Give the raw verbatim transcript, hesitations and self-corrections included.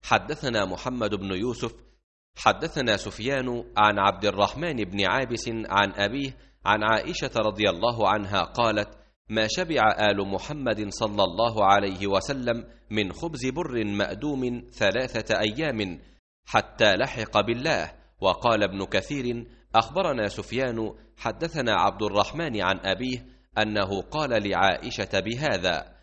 حدثنا محمد بن يوسف حدثنا سفيان عن عبد الرحمن بن عابس عن أبيه عن عائشة رضي الله عنها قالت: ما شبع آل محمد صلى الله عليه وسلم من خبز بر مأدوم ثلاثة أيام حتى لحق بالله. وقال ابن كثير: أخبرنا سفيان حدثنا عبد الرحمن عن أبيه أنه قال لعائشة بهذا.